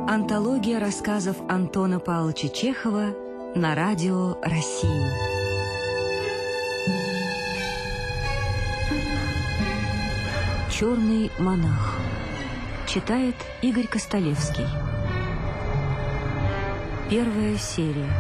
Антология рассказов Антона Павловича Чехова на радио России. «Черный монах». Читает Игорь Костолевский. Первая серия.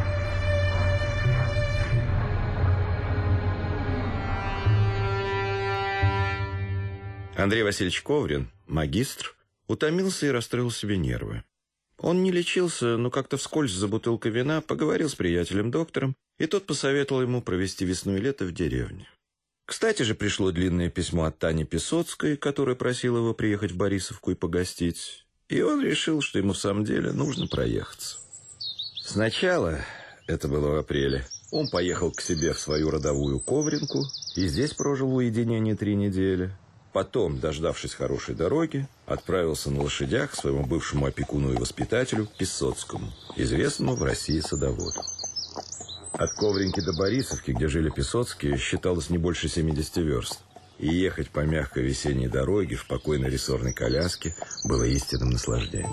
Андрей Васильевич Коврин, магистр, утомился и расстроил себе нервы. Он не лечился, но как-то вскользь за бутылкой вина поговорил с приятелем-доктором, и тот посоветовал ему провести весну и лето в деревне. Кстати же, пришло длинное письмо от Тани Песоцкой, которая просила его приехать в Борисовку и погостить, и он решил, что ему в самом деле нужно проехаться. Сначала, это было в апреле, он поехал к себе в свою родовую Ковринку и здесь прожил в уединении 3 недели. Потом, дождавшись хорошей дороги, отправился на лошадях к своему бывшему опекуну и воспитателю Песоцкому, известному в России садоводу. От Ковринки до Борисовки, где жили Песоцкие, считалось не больше 70 верст. И ехать по мягкой весенней дороге в покойной рессорной коляске было истинным наслаждением.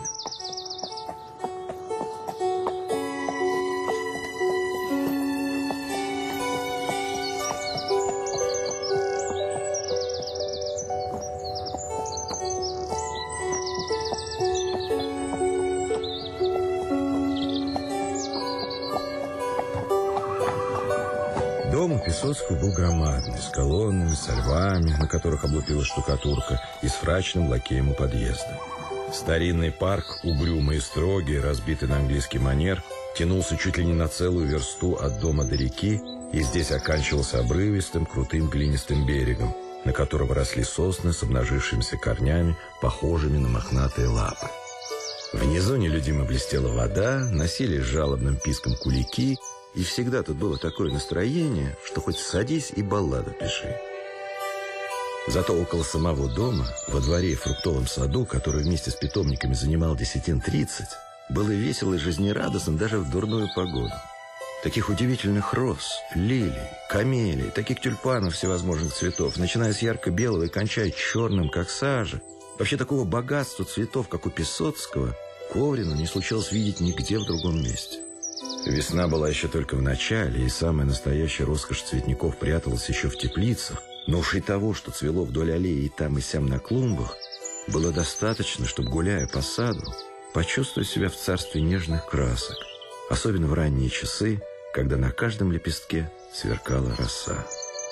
Дом у Песоцкого был громадный, с колоннами, со львами, на которых облупилась штукатурка, и с фрачным лакеем у подъезда. Старинный парк, угрюмый и строгий, разбитый на английский манер, тянулся чуть ли не на целую версту от дома до реки, и здесь оканчивался обрывистым, крутым глинистым берегом, на котором росли сосны с обнажившимися корнями, похожими на мохнатые лапы. Внизу нелюдимо блестела вода, носились жалобным писком кулики, и всегда тут было такое настроение, что хоть садись и балладу пиши. Зато около самого дома, во дворе и фруктовом саду, который вместе с питомниками занимал 30, было весело и жизнерадостно даже в дурную погоду. Таких удивительных роз, лилий, камелий, таких тюльпанов всевозможных цветов, начиная с ярко-белого и кончая черным, как сажа. Вообще такого богатства цветов, как у Песоцкого, Коврину не случалось видеть нигде в другом месте. Весна была еще только в начале, и самая настоящая роскошь цветников пряталась еще в теплицах, но уж и того, что цвело вдоль аллеи и там, и сям на клумбах, было достаточно, чтобы, гуляя по саду, почувствовать себя в царстве нежных красок, особенно в ранние часы, когда на каждом лепестке сверкала роса.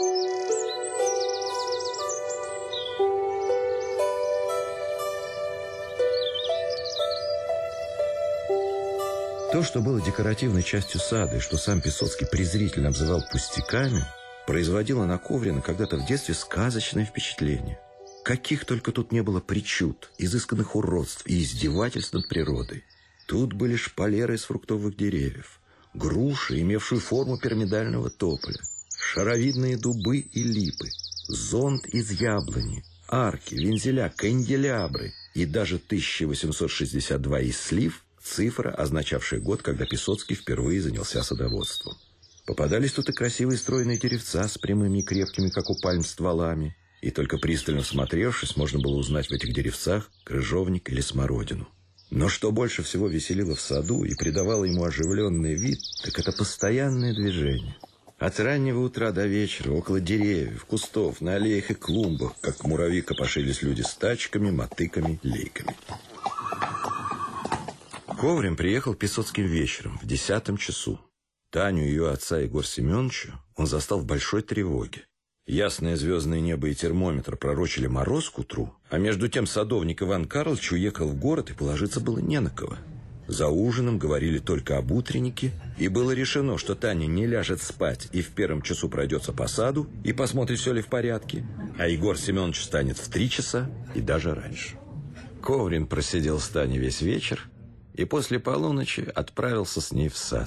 То, что было декоративной частью сада и что сам Песоцкий презрительно обзывал пустяками, производило на Коврина когда-то в детстве сказочное впечатление. Каких только тут не было причуд, изысканных уродств и издевательств над природой. Тут были шпалеры из фруктовых деревьев, груши, имевшие форму пирамидального тополя, шаровидные дубы и липы, зонт из яблони, арки, вензеля, канделябры и даже 1862 из слив, цифра, означавшая год, когда Песоцкий впервые занялся садоводством. Попадались тут и красивые стройные деревца с прямыми и крепкими, как у пальм, стволами, и только пристально всмотревшись, можно было узнать в этих деревцах крыжовник или смородину. Но что больше всего веселило в саду и придавало ему оживленный вид, так это постоянное движение. От раннего утра до вечера около деревьев, кустов, на аллеях и клумбах, как муравьи, копошились люди с тачками, мотыками, лейками. Коврин приехал Песоцким вечером, в 10 часу. Таню, ее отца Егора Семеновича, он застал в большой тревоге. Ясное звездное небо и термометр пророчили мороз к утру, а между тем садовник Иван Карлович уехал в город, и положиться было не на кого. За ужином говорили только об утреннике, и было решено, что Таня не ляжет спать и в 1 часу пройдется по саду и посмотрит, все ли в порядке, а Егор Семенович встанет в 3 часа и даже раньше. Коврин просидел с Таней весь вечер, и после полуночи отправился с ней в сад.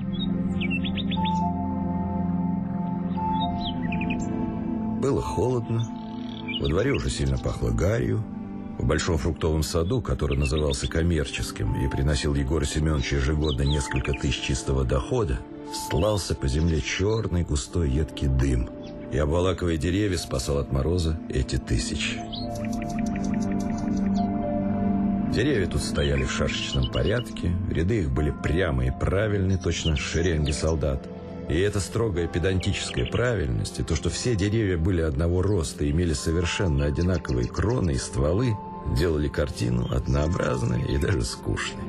Было холодно, во дворе уже сильно пахло гарью. В большом фруктовом саду, который назывался коммерческим и приносил Егору Семеновичу ежегодно несколько тысяч чистого дохода, стлался по земле черный густой едкий дым, и, обволакивая деревья, спасал от мороза эти тысячи. Деревья тут стояли в шашечном порядке, ряды их были прямые и правильные, точно шеренги солдат. И эта строгая педантическая правильность, и то, что все деревья были одного роста и имели совершенно одинаковые кроны и стволы, делали картину однообразной и даже скучной.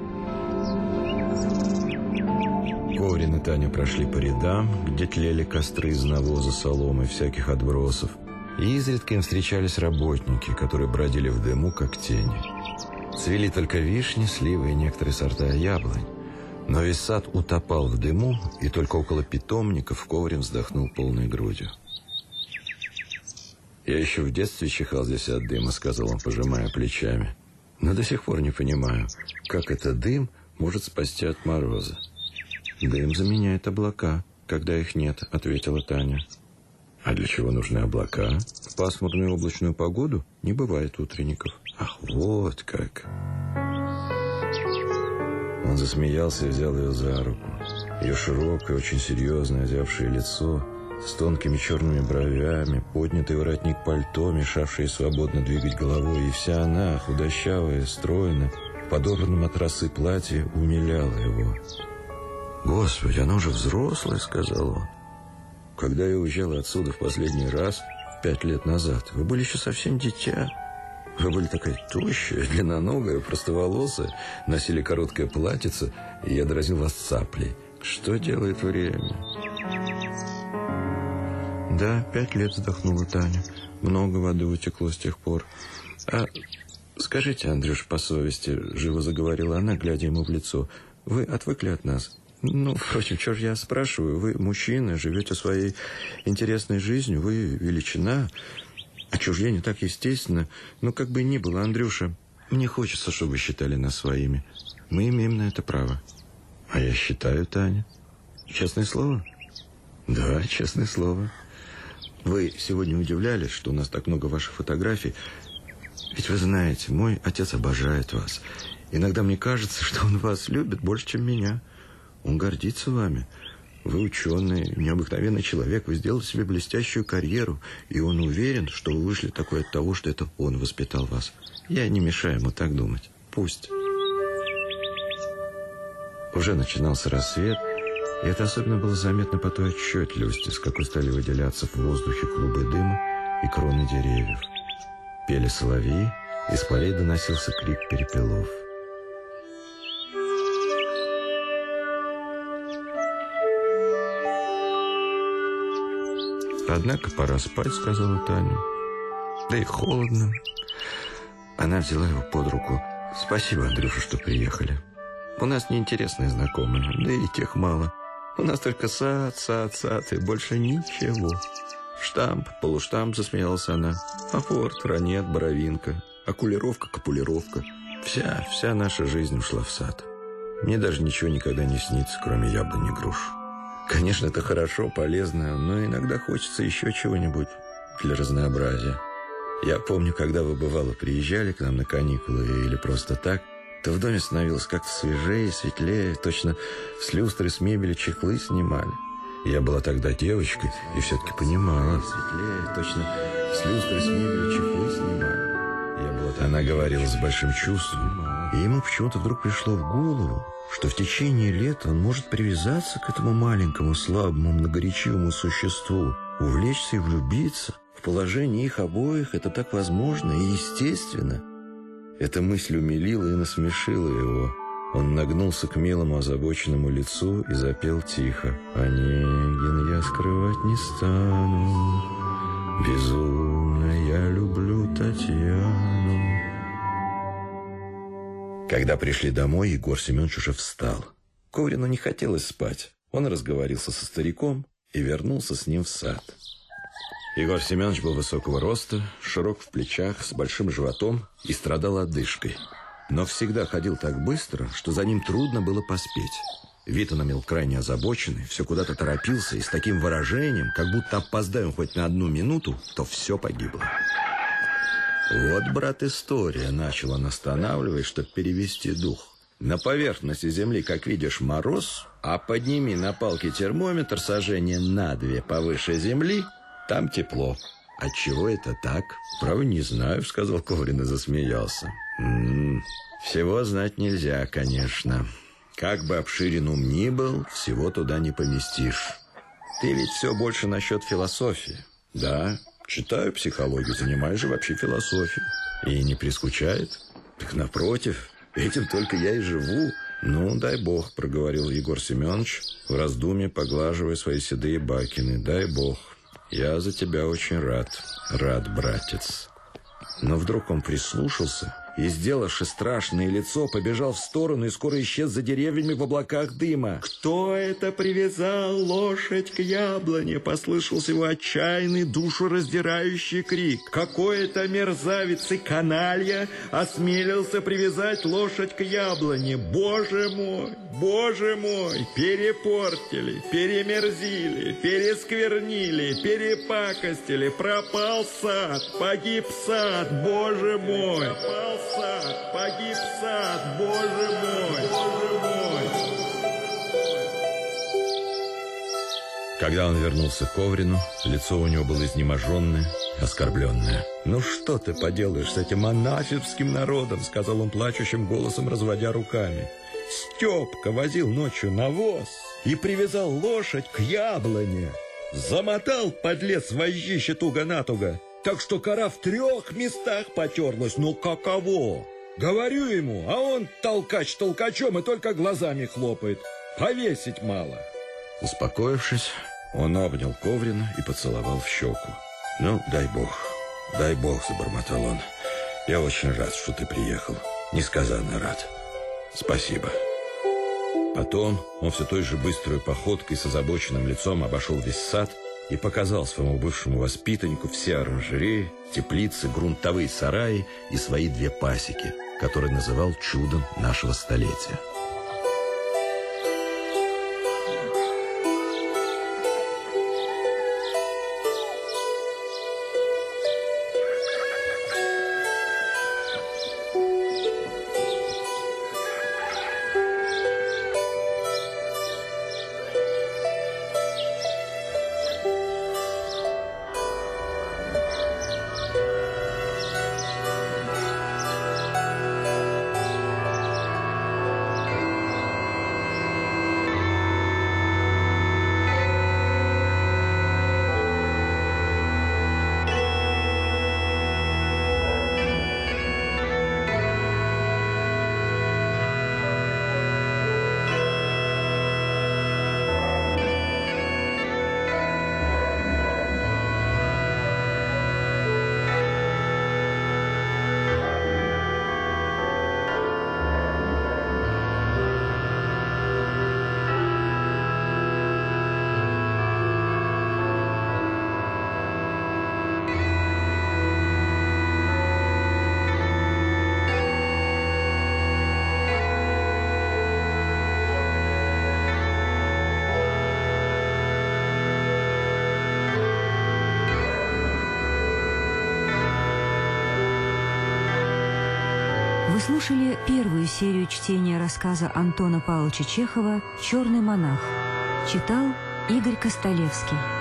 Коврин и Таня прошли по рядам, где тлели костры из навоза, соломы, всяких отбросов. И изредка им встречались работники, которые бродили в дыму, как тени. Цвели только вишни, сливы и некоторые сорта яблонь. Но весь сад утопал в дыму, и только около питомников Коврин вздохнул полной грудью. «Я еще в детстве чихал здесь от дыма», — сказал он, пожимая плечами. «Но до сих пор не понимаю, как этот дым может спасти от мороза». «Дым заменяет облака, когда их нет», — ответила Таня. «А для чего нужны облака? В пасмурную облачную погоду не бывает утренников». «Ах, вот как!» Он засмеялся и взял ее за руку. Ее широкое, очень серьезное, озябшее лицо, с тонкими черными бровями, поднятый воротник пальто, мешавший свободно двигать головой, и вся она, худощавая, стройная, в подобранном от росы платье, умиляла его. «Господи, она уже взрослая», — сказал он. «Когда я уезжала отсюда в последний раз, 5 лет назад, вы были еще совсем дитя. Вы были такая тощая, длинноногая, простоволосая, носили короткое платьице, и я дразнил вас цаплей. Что делает время?» «Да, 5 лет», — вздохнула Таня. «Много воды утекло с тех пор. А скажите, Андрюш, по совести», — живо заговорила она, глядя ему в лицо, — «вы отвыкли от нас? Ну, впрочем, что ж я спрашиваю? Вы мужчина, живете своей интересной жизнью, вы величина. Отчуждение так естественно. Ну, как бы ни было, Андрюша, мне хочется, чтобы вы считали нас своими. Мы имеем на это право». «А я считаю, Таня». «Честное слово?» «Да, честное слово. Вы сегодня удивлялись, что у нас так много ваших фотографий. Ведь вы знаете, мой отец обожает вас. Иногда мне кажется, что он вас любит больше, чем меня. Он гордится вами. Вы ученый, необыкновенный человек. Вы сделали себе блестящую карьеру. И он уверен, что вы вышли такой от того, что это он воспитал вас. Я не мешаю ему так думать. Пусть». Уже начинался рассвет. И это особенно было заметно по той отчетливости, с какой стали выделяться в воздухе клубы дыма и кроны деревьев. Пели соловьи, из полей доносился крик перепелов. «Однако пора спать», — сказала Таня. «Да и холодно». Она взяла его под руку. «Спасибо, Андрюша, что приехали. У нас неинтересные знакомые, да и тех мало. У нас только сад, и больше ничего». «Штамп, полуштамп», — засмеялась она. «Апорт, ранет, боровинка, окулировка, копулировка. Вся наша жизнь ушла в сад. Мне даже ничего никогда не снится, кроме яблонь и груш. Конечно, это хорошо, полезно, но иногда хочется еще чего-нибудь для разнообразия. Я помню, когда вы, бывало, приезжали к нам на каникулы или просто так, то в доме становилось как-то свежее, светлее, точно с люстры, с мебели чехлы снимали. Я была тогда девочкой и все-таки понимала. Светлее, точно с люстры, с мебели чехлы снимали. Она говорила с большим чувством, и ему почему-то вдруг пришло в голову, что в течение лет он может привязаться к этому маленькому, слабому, многоречивому существу, увлечься и влюбиться. В положении их обоих это так возможно и естественно. Эта мысль умилила и насмешила его. Он нагнулся к милому озабоченному лицу и запел тихо. «Онегин, я скрывать не стану, безумно я люблю Татьяну». Когда пришли домой, Егор Семенович уже встал. Коврину не хотелось спать. Он разговорился со стариком и вернулся с ним в сад. Егор Семенович был высокого роста, широк в плечах, с большим животом и страдал одышкой. Но всегда ходил так быстро, что за ним трудно было поспеть. Вид он имел крайне озабоченный, все куда-то торопился и с таким выражением, как будто опоздаем хоть на 1 минуту, то все погибло. «Вот, брат, история», — начал он, останавливаясь, чтобы перевести дух. «На поверхности земли, как видишь, мороз, а подними на палке термометр сажения на 2 повыше земли, там тепло». «Отчего это так?» «Право не знаю», — сказал Коврин и засмеялся. Всего знать нельзя, конечно. Как бы обширен ум ни был, всего туда не поместишь. Ты ведь все больше насчет философии. Да, читаю психологию, занимаюсь же вообще философией. И не прискучает? Так напротив, этим только я и живу. Ну, дай бог, проговорил Егор Семенович, в раздумье поглаживая свои седые бакины. Дай бог. Я за тебя очень рад. Рад, братец. Но вдруг он прислушался и, сделавши страшное лицо, побежал в сторону и скоро исчез за деревьями в облаках дыма. «Кто это привязал лошадь к яблоне?» — послышался его отчаянный, душераздирающий крик. «Какой-то мерзавец и каналья осмелился привязать лошадь к яблоне! Боже мой! Боже мой! Перепортили, перемерзили, пересквернили, перепакостили! Пропал сад! Погиб сад! Боже мой! Пропал сад! Погиб сад! Боже мой! Боже мой!» Когда он вернулся к Коврину, лицо у него было изнеможенное, оскорбленное. «Ну что ты поделаешь с этим анафемским народом?» — сказал он плачущим голосом, разводя руками. «Степка возил ночью навоз и привязал лошадь к яблоне. Замотал подлец вожжище туго-натуго, так что кора в 3 местах потерлась. Ну каково? Говорю ему, а он толкач толкачом и только глазами хлопает. Повесить мало». Успокоившись, он обнял Коврина и поцеловал в щеку. «Ну, дай бог, забормотал он. Я очень рад, что ты приехал. Несказанно рад. Спасибо». Потом он все той же быстрой походкой с озабоченным лицом обошел весь сад и показал своему бывшему воспитаннику все оранжереи, теплицы, грунтовые сараи и свои 2 пасеки, которые называл чудом нашего столетия. Вы слушали первую серию чтения рассказа Антона Павловича Чехова «Черный монах». Читал Игорь Костолевский.